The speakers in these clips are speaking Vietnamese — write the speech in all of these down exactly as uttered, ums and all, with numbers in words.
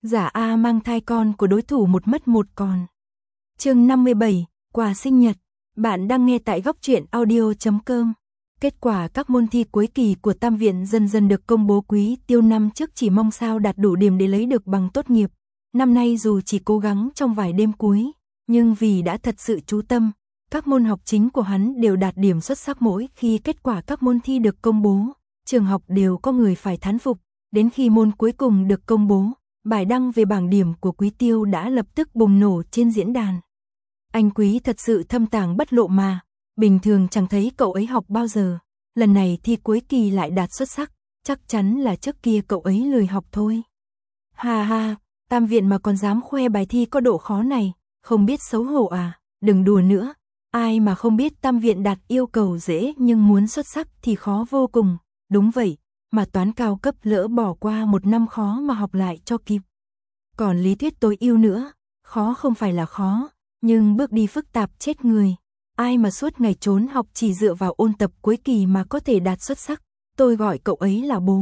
Giả A mang thai con của đối thủ một mất một còn. Chương năm mươi bảy, quà sinh nhật. Bạn đang nghe tại góc truyện audio chấm com. Kết quả các môn thi cuối kỳ của Tam viện dần dần được công bố. Quý Tiêu năm trước chỉ mong sao đạt đủ điểm để lấy được bằng tốt nghiệp. Năm nay dù chỉ cố gắng trong vài đêm cuối, nhưng vì đã thật sự chú tâm, các môn học chính của hắn đều đạt điểm xuất sắc. Mỗi khi kết quả các môn thi được công bố, trường học đều có người phải thán phục. Đến khi môn cuối cùng được công bố, bài đăng về bảng điểm của Quý Tiêu đã lập tức bùng nổ trên diễn đàn. Anh Quý thật sự thâm tàng bất lộ mà, bình thường chẳng thấy cậu ấy học bao giờ, lần này thi cuối kỳ lại đạt xuất sắc, chắc chắn là trước kia cậu ấy lười học thôi. Ha ha, Tam viện mà còn dám khoe bài thi có độ khó này, không biết xấu hổ à, đừng đùa nữa, ai mà không biết Tam viện đạt yêu cầu dễ nhưng muốn xuất sắc thì khó vô cùng, đúng vậy. Mà toán cao cấp lỡ bỏ qua một năm khó mà học lại cho kịp. Còn lý thuyết tối ưu nữa, khó không phải là khó, nhưng bước đi phức tạp chết người. Ai mà suốt ngày trốn học chỉ dựa vào ôn tập cuối kỳ mà có thể đạt xuất sắc, tôi gọi cậu ấy là bố.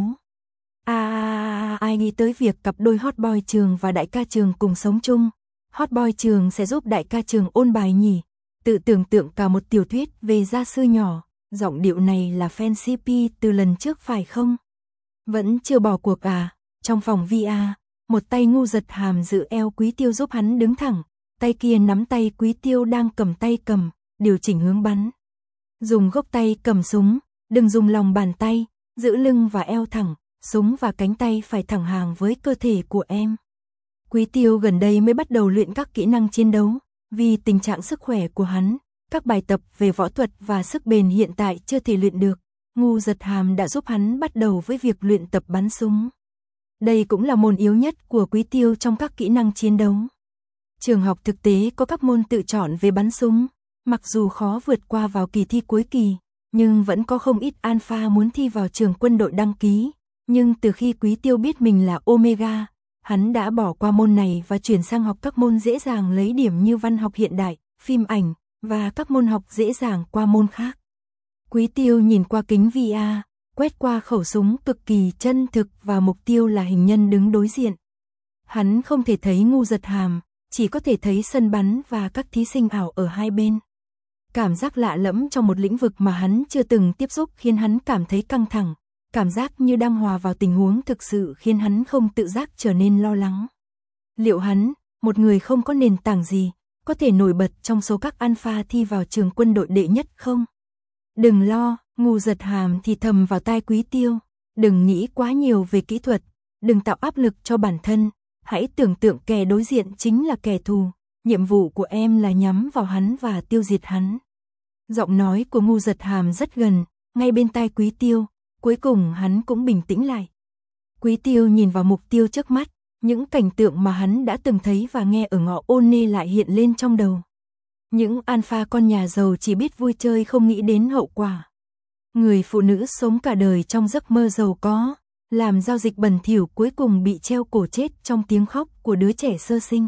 À, ai nghĩ tới việc cặp đôi hot boy trường và đại ca trường cùng sống chung. Hot boy trường sẽ giúp đại ca trường ôn bài nhỉ, tự tưởng tượng cả một tiểu thuyết về gia sư nhỏ. Giọng điệu này là fan xê pê từ lần trước phải không? Vẫn chưa bỏ cuộc à? Trong phòng vê rờ, một tay Ngu Giật Hàm giữ eo Quý Tiêu giúp hắn đứng thẳng, tay kia nắm tay Quý Tiêu đang cầm tay cầm, điều chỉnh hướng bắn. Dùng gốc tay cầm súng, đừng dùng lòng bàn tay, giữ lưng và eo thẳng, súng và cánh tay phải thẳng hàng với cơ thể của em. Quý Tiêu gần đây mới bắt đầu luyện các kỹ năng chiến đấu, vì tình trạng sức khỏe của hắn. Các bài tập về võ thuật và sức bền hiện tại chưa thể luyện được, Ngu Giật Hàm đã giúp hắn bắt đầu với việc luyện tập bắn súng. Đây cũng là môn yếu nhất của Quý Tiêu trong các kỹ năng chiến đấu. Trường học thực tế có các môn tự chọn về bắn súng, mặc dù khó vượt qua vào kỳ thi cuối kỳ, nhưng vẫn có không ít alpha muốn thi vào trường quân đội đăng ký. Nhưng từ khi Quý Tiêu biết mình là Omega, hắn đã bỏ qua môn này và chuyển sang học các môn dễ dàng lấy điểm như văn học hiện đại, phim ảnh, và các môn học dễ dàng qua môn khác. Quý Tiêu nhìn qua kính vê rờ, quét qua khẩu súng cực kỳ chân thực và mục tiêu là hình nhân đứng đối diện. Hắn không thể thấy Ngu Giật Hàm, chỉ có thể thấy sân bắn và các thí sinh ảo ở hai bên. Cảm giác lạ lẫm trong một lĩnh vực mà hắn chưa từng tiếp xúc khiến hắn cảm thấy căng thẳng, cảm giác như đang hòa vào tình huống thực sự khiến hắn không tự giác trở nên lo lắng. Liệu hắn, một người không có nền tảng gì, có thể nổi bật trong số các alpha thi vào trường quân đội đệ nhất không? Đừng lo, Ngu Giật Hàm thì thầm vào tai Quý Tiêu, đừng nghĩ quá nhiều về kỹ thuật, đừng tạo áp lực cho bản thân, hãy tưởng tượng kẻ đối diện chính là kẻ thù, nhiệm vụ của em là nhắm vào hắn và tiêu diệt hắn. Giọng nói của Ngu Giật Hàm rất gần, ngay bên tai Quý Tiêu, cuối cùng hắn cũng bình tĩnh lại. Quý Tiêu nhìn vào mục tiêu trước mắt. Những cảnh tượng mà hắn đã từng thấy và nghe ở ngõ Ôn Nê lại hiện lên trong đầu. Những alpha con nhà giàu chỉ biết vui chơi không nghĩ đến hậu quả. Người phụ nữ sống cả đời trong giấc mơ giàu có, làm giao dịch bẩn thỉu cuối cùng bị treo cổ chết trong tiếng khóc của đứa trẻ sơ sinh.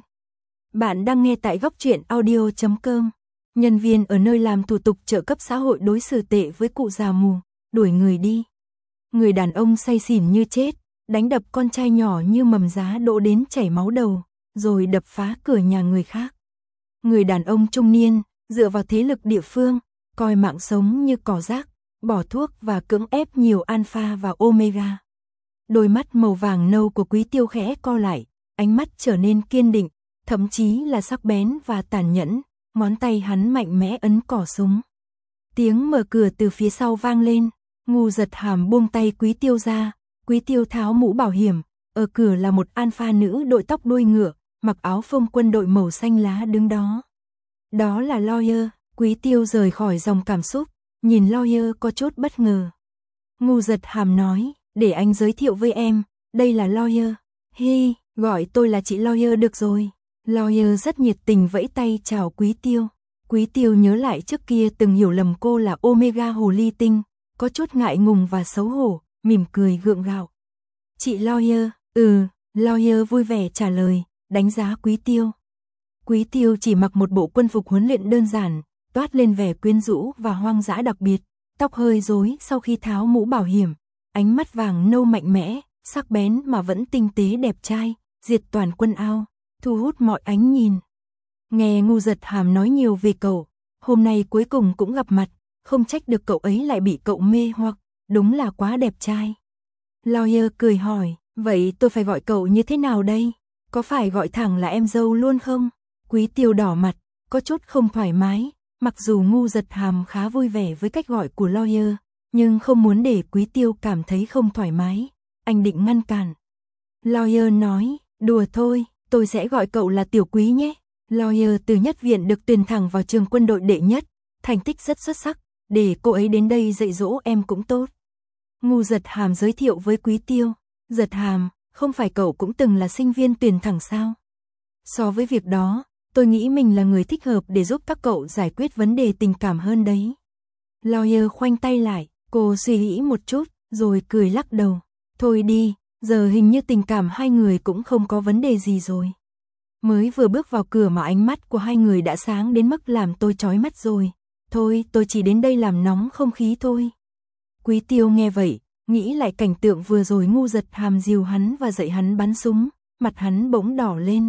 Bạn đang nghe tại góc truyện audio chấm com. Nhân viên ở nơi làm thủ tục trợ cấp xã hội đối xử tệ với cụ già mù, đuổi người đi. Người đàn ông say xỉn như chết, đánh đập con trai nhỏ như mầm giá đổ đến chảy máu đầu, rồi đập phá cửa nhà người khác. Người đàn ông trung niên, dựa vào thế lực địa phương, coi mạng sống như cỏ rác, bỏ thuốc và cưỡng ép nhiều alpha và omega. Đôi mắt màu vàng nâu của Quý Tiêu khẽ co lại, ánh mắt trở nên kiên định, thậm chí là sắc bén và tàn nhẫn, ngón tay hắn mạnh mẽ ấn cỏ súng. Tiếng mở cửa từ phía sau vang lên, Ngu Giật Hàm buông tay Quý Tiêu ra. Quý Tiêu tháo mũ bảo hiểm, ở cửa là một alpha nữ đội tóc đuôi ngựa, mặc áo phông quân đội màu xanh lá đứng đó. Đó là Lawyer. Quý Tiêu rời khỏi dòng cảm xúc, nhìn Lawyer có chút bất ngờ. Ngu Giật Hàm nói, để anh giới thiệu với em, đây là Lawyer. Hi, gọi tôi là chị Lawyer được rồi. Lawyer rất nhiệt tình vẫy tay chào Quý Tiêu. Quý Tiêu nhớ lại trước kia từng hiểu lầm cô là Omega hồ ly tinh, có chút ngại ngùng và xấu hổ. Mỉm cười gượng gạo. Chị Lawyer, ừ, Lawyer vui vẻ trả lời, đánh giá Quý Tiêu. Quý Tiêu chỉ mặc một bộ quân phục huấn luyện đơn giản, toát lên vẻ quyến rũ và hoang dã đặc biệt, tóc hơi rối sau khi tháo mũ bảo hiểm, ánh mắt vàng nâu mạnh mẽ, sắc bén mà vẫn tinh tế đẹp trai, diệt toàn quân ao, thu hút mọi ánh nhìn. Nghe Ngu Giật Hàm nói nhiều về cậu, hôm nay cuối cùng cũng gặp mặt, không trách được cậu ấy lại bị cậu mê hoặc, đúng là quá đẹp trai. Lawyer cười hỏi, vậy tôi phải gọi cậu như thế nào đây? Có phải gọi thẳng là em dâu luôn không? Quý Tiêu đỏ mặt, có chút không thoải mái, mặc dù Ngu Giật Hàm khá vui vẻ với cách gọi của Lawyer, nhưng không muốn để Quý Tiêu cảm thấy không thoải mái, anh định ngăn cản. Lawyer nói, đùa thôi, tôi sẽ gọi cậu là Tiểu Quý nhé. Lawyer từ nhất viện được tuyển thẳng vào trường quân đội đệ nhất, thành tích rất xuất sắc, để cô ấy đến đây dạy dỗ em cũng tốt. Ngu Giật Hàm giới thiệu với Quý Tiêu, Giật Hàm, không phải cậu cũng từng là sinh viên tuyển thẳng sao? So với việc đó, tôi nghĩ mình là người thích hợp để giúp các cậu giải quyết vấn đề tình cảm hơn đấy. Lawyer khoanh tay lại, cô suy nghĩ một chút, rồi cười lắc đầu. Thôi đi, giờ hình như tình cảm hai người cũng không có vấn đề gì rồi. Mới vừa bước vào cửa mà ánh mắt của hai người đã sáng đến mức làm tôi chói mắt rồi. Thôi, tôi chỉ đến đây làm nóng không khí thôi. Quý Tiêu nghe vậy, nghĩ lại cảnh tượng vừa rồi Ngu Giật Hàm dìu hắn và dạy hắn bắn súng, mặt hắn bỗng đỏ lên.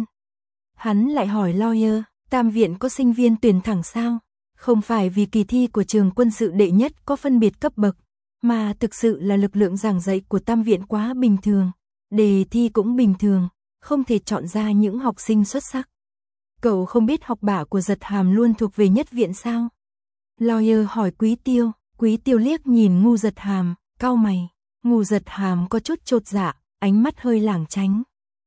Hắn lại hỏi Lawyer, Tam viện có sinh viên tuyển thẳng sao? Không phải vì kỳ thi của trường quân sự đệ nhất có phân biệt cấp bậc, mà thực sự là lực lượng giảng dạy của Tam viện quá bình thường, đề thi cũng bình thường, không thể chọn ra những học sinh xuất sắc. Cậu không biết học bạ của Giật Hàm luôn thuộc về nhất viện sao? Lawyer hỏi Quý Tiêu, Quý Tiêu liếc nhìn Ngu Giật Hàm, cau mày. Ngu Giật Hàm có chút chột dạ, ánh mắt hơi lảng tránh.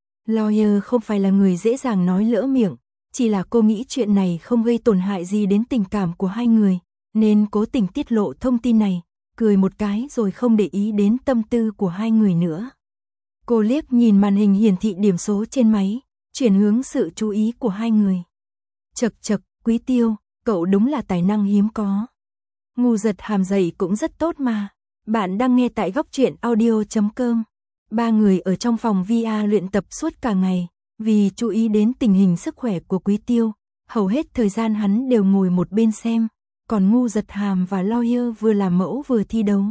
Lawyer không phải là người dễ dàng nói lỡ miệng, chỉ là cô nghĩ chuyện này không gây tổn hại gì đến tình cảm của hai người, nên cố tình tiết lộ thông tin này, cười một cái rồi không để ý đến tâm tư của hai người nữa. Cô liếc nhìn màn hình hiển thị điểm số trên máy, chuyển hướng sự chú ý của hai người. Chậc chậc, Quý Tiêu, cậu đúng là tài năng hiếm có. Ngu Giật Hàm dạy cũng rất tốt mà. Bạn đang nghe tại góc truyện audio chấm com. Ba người ở trong phòng vê rờ luyện tập suốt cả ngày, vì chú ý đến tình hình sức khỏe của Quý Tiêu, hầu hết thời gian hắn đều ngồi một bên xem, còn Ngu Giật Hàm và Lawyer vừa làm mẫu vừa thi đấu.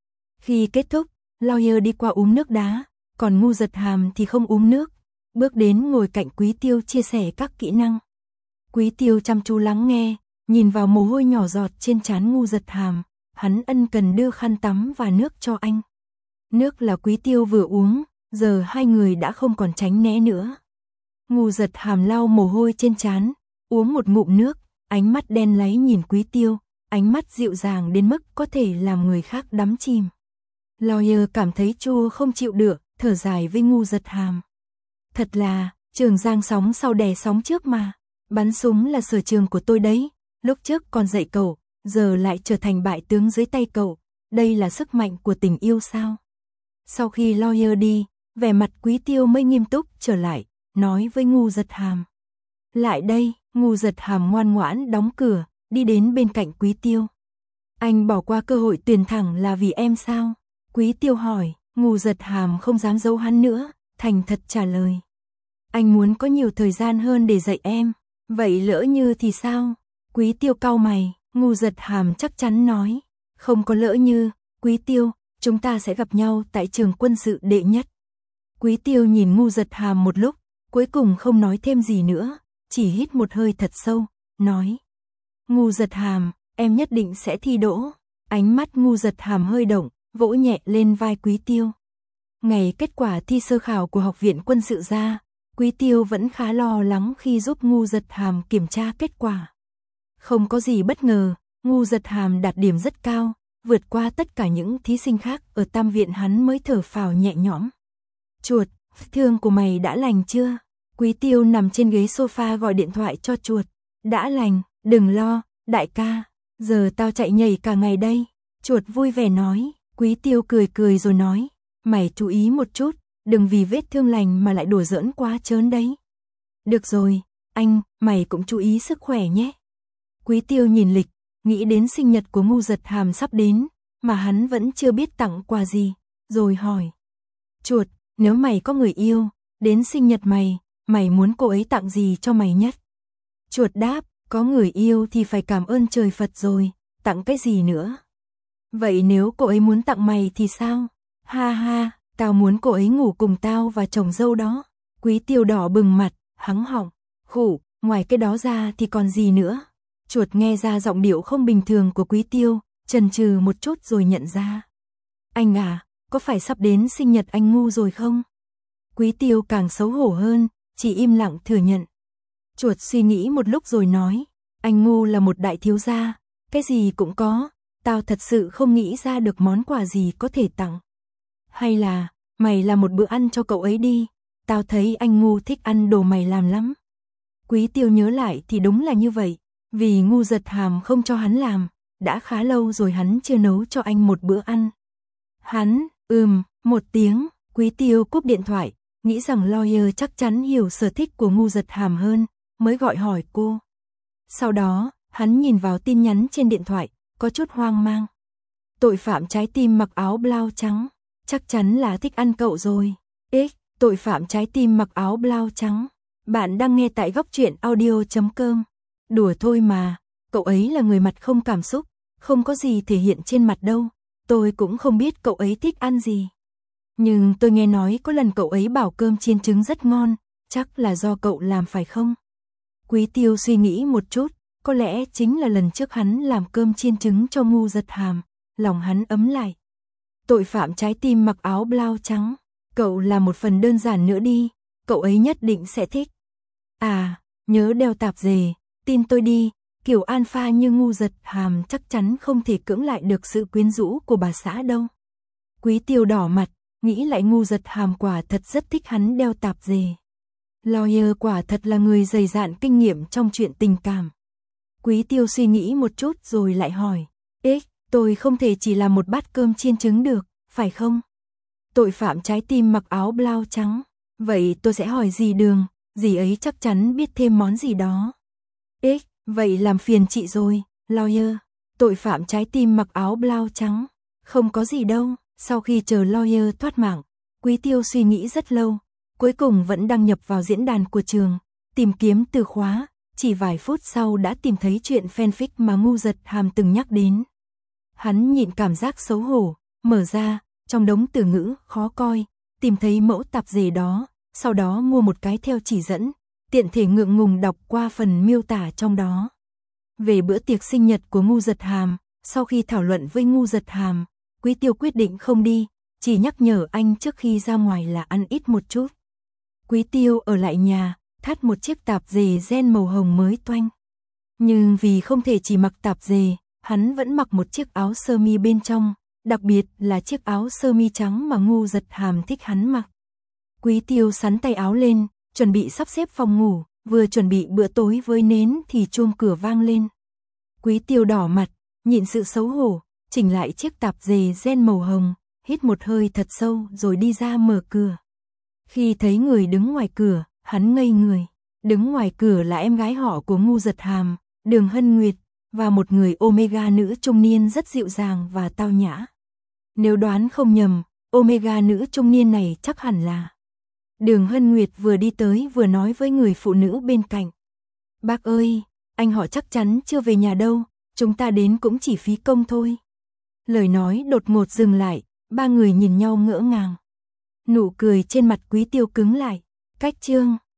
Khi kết thúc, Lawyer đi qua uống nước đá, còn Ngu Giật Hàm thì không uống nước, bước đến ngồi cạnh Quý Tiêu chia sẻ các kỹ năng. Quý Tiêu chăm chú lắng nghe, nhìn vào mồ hôi nhỏ giọt trên trán Ngu Giật Hàm, hắn ân cần đưa khăn tắm và nước cho anh. Nước là Quý Tiêu vừa uống, giờ hai người đã không còn tránh né nữa. Ngu Giật Hàm lau mồ hôi trên trán, uống một ngụm nước, ánh mắt đen láy nhìn Quý Tiêu, ánh mắt dịu dàng đến mức có thể làm người khác đắm chìm. Lawyer cảm thấy chua không chịu được, thở dài với Ngu Giật Hàm. Thật là, trường giang sóng sau đè sóng trước mà, bắn súng là sở trường của tôi đấy, lúc trước còn dạy cậu, giờ lại trở thành bại tướng dưới tay cậu, đây là sức mạnh của tình yêu sao? Sau khi Lawyer đi, vẻ mặt Quý Tiêu mới nghiêm túc trở lại, nói với Ngu Giật Hàm. Lại đây, Ngu Giật Hàm ngoan ngoãn đóng cửa, đi đến bên cạnh Quý Tiêu. Anh bỏ qua cơ hội tuyển thẳng là vì em sao? Quý Tiêu hỏi, Ngu Giật Hàm không dám giấu hắn nữa, thành thật trả lời. Anh muốn có nhiều thời gian hơn để dạy em, vậy lỡ như thì sao? Quý Tiêu cau mày, Ngu Giật Hàm chắc chắn nói, không có lỡ như, Quý Tiêu, chúng ta sẽ gặp nhau tại trường quân sự đệ nhất. Quý Tiêu nhìn Ngu Giật Hàm một lúc, cuối cùng không nói thêm gì nữa, chỉ hít một hơi thật sâu, nói. Ngu Giật Hàm, em nhất định sẽ thi đỗ. Ánh mắt Ngu Giật Hàm hơi động, vỗ nhẹ lên vai Quý Tiêu. Ngày kết quả thi sơ khảo của Học viện Quân sự ra, Quý Tiêu vẫn khá lo lắng khi giúp Ngu Giật Hàm kiểm tra kết quả. Không có gì bất ngờ, Ngu Giật Hàm đạt điểm rất cao, vượt qua tất cả những thí sinh khác ở Tam viện, hắn mới thở phào nhẹ nhõm. Chuột, thương của mày đã lành chưa? Quý Tiêu nằm trên ghế sofa gọi điện thoại cho Chuột. Đã lành, đừng lo, đại ca, giờ tao chạy nhảy cả ngày đây. Chuột vui vẻ nói. Quý Tiêu cười cười rồi nói, mày chú ý một chút, đừng vì vết thương lành mà lại đùa giỡn quá trớn đấy. Được rồi, anh, mày cũng chú ý sức khỏe nhé. Quý Tiêu nhìn lịch, nghĩ đến sinh nhật của Ngu Giật Hàm sắp đến, mà hắn vẫn chưa biết tặng quà gì, rồi hỏi. Chuột, nếu mày có người yêu, đến sinh nhật mày, mày muốn cô ấy tặng gì cho mày nhất? Chuột đáp, có người yêu thì phải cảm ơn trời Phật rồi, tặng cái gì nữa? Vậy nếu cô ấy muốn tặng mày thì sao? Ha ha, tao muốn cô ấy ngủ cùng tao và chồng dâu đó. Quý Tiêu đỏ bừng mặt, hắng họng, khụ, ngoài cái đó ra thì còn gì nữa. Chuột nghe ra giọng điệu không bình thường của Quý Tiêu, chần chừ một chút rồi nhận ra. Anh à, có phải sắp đến sinh nhật anh ngu rồi không? Quý Tiêu càng xấu hổ hơn, chỉ im lặng thừa nhận. Chuột suy nghĩ một lúc rồi nói, anh ngu là một đại thiếu gia, cái gì cũng có, tao thật sự không nghĩ ra được món quà gì có thể tặng. Hay là, mày làm một bữa ăn cho cậu ấy đi, tao thấy anh ngu thích ăn đồ mày làm lắm. Quý Tiêu nhớ lại thì đúng là như vậy, vì Ngu Giật Hàm không cho hắn làm, đã khá lâu rồi hắn chưa nấu cho anh một bữa ăn. Hắn, ừm, một tiếng, Quý Tiêu cúp điện thoại, nghĩ rằng lawyer chắc chắn hiểu sở thích của Ngu Giật Hàm hơn, mới gọi hỏi cô. Sau đó, hắn nhìn vào tin nhắn trên điện thoại, có chút hoang mang. Tội phạm trái tim mặc áo blau trắng, chắc chắn là thích ăn cậu rồi. X, tội phạm trái tim mặc áo blau trắng. Bạn đang nghe tại góc truyện audio chấm com. Đùa thôi mà, cậu ấy là người mặt không cảm xúc, không có gì thể hiện trên mặt đâu. Tôi cũng không biết cậu ấy thích ăn gì. Nhưng tôi nghe nói có lần cậu ấy bảo cơm chiên trứng rất ngon, chắc là do cậu làm phải không? Quý Tiêu suy nghĩ một chút, có lẽ chính là lần trước hắn làm cơm chiên trứng cho Ngu Giật Hàm, lòng hắn ấm lại. Tội phạm trái tim mặc áo blau trắng, cậu làm một phần đơn giản nữa đi, cậu ấy nhất định sẽ thích. À, nhớ đeo tạp dề, tin tôi đi, kiểu alpha như Ngu Giật Hàm chắc chắn không thể cưỡng lại được sự quyến rũ của bà xã đâu. Quý Tiêu đỏ mặt, nghĩ lại Ngu Giật Hàm quả thật rất thích hắn đeo tạp dề. Lawyer quả thật là người dày dạn kinh nghiệm trong chuyện tình cảm. Quý Tiêu suy nghĩ một chút rồi lại hỏi, Ê, tôi không thể chỉ làm một bát cơm chiên trứng được, phải không? Tội phạm trái tim mặc áo blau trắng, vậy tôi sẽ hỏi dì Đường, dì ấy chắc chắn biết thêm món gì đó. Ê, vậy làm phiền chị rồi, lawyer. Tội phạm trái tim mặc áo blau trắng, không có gì đâu. Sau khi chờ lawyer thoát mạng, Quý Tiêu suy nghĩ rất lâu, cuối cùng vẫn đăng nhập vào diễn đàn của trường, tìm kiếm từ khóa, chỉ vài phút sau đã tìm thấy chuyện fanfic mà Ngu Giật Hàm từng nhắc đến. Hắn nhịn cảm giác xấu hổ, mở ra, trong đống từ ngữ khó coi, tìm thấy mẫu tạp dề đó, sau đó mua một cái theo chỉ dẫn, tiện thể ngượng ngùng đọc qua phần miêu tả trong đó. Về bữa tiệc sinh nhật của Ngu Giật Hàm, sau khi thảo luận với Ngu Giật Hàm, Quý Tiêu quyết định không đi, chỉ nhắc nhở anh trước khi ra ngoài là ăn ít một chút. Quý Tiêu ở lại nhà, thắt một chiếc tạp dề ren màu hồng mới toanh. Nhưng vì không thể chỉ mặc tạp dề, hắn vẫn mặc một chiếc áo sơ mi bên trong, đặc biệt là chiếc áo sơ mi trắng mà Ngu Giật Hàm thích hắn mặc. Quý Tiêu xắn tay áo lên, chuẩn bị sắp xếp phòng ngủ, vừa chuẩn bị bữa tối với nến thì chuông cửa vang lên. Quý Tiêu đỏ mặt, nhịn sự xấu hổ, chỉnh lại chiếc tạp dề ren màu hồng, hít một hơi thật sâu rồi đi ra mở cửa. Khi thấy người đứng ngoài cửa, hắn ngây người. Đứng ngoài cửa là em gái họ của Ngu Giật Hàm, Đường Hân Nguyệt, và một người Omega nữ trung niên rất dịu dàng và tao nhã. Nếu đoán không nhầm, Omega nữ trung niên này chắc hẳn là Đường Hân Nguyệt vừa đi tới vừa nói với người phụ nữ bên cạnh. Bác ơi, anh họ chắc chắn chưa về nhà đâu, chúng ta đến cũng chỉ phí công thôi. Lời nói đột ngột dừng lại, ba người nhìn nhau ngỡ ngàng. Nụ cười trên mặt Quý Tiêu cứng lại, cách chương.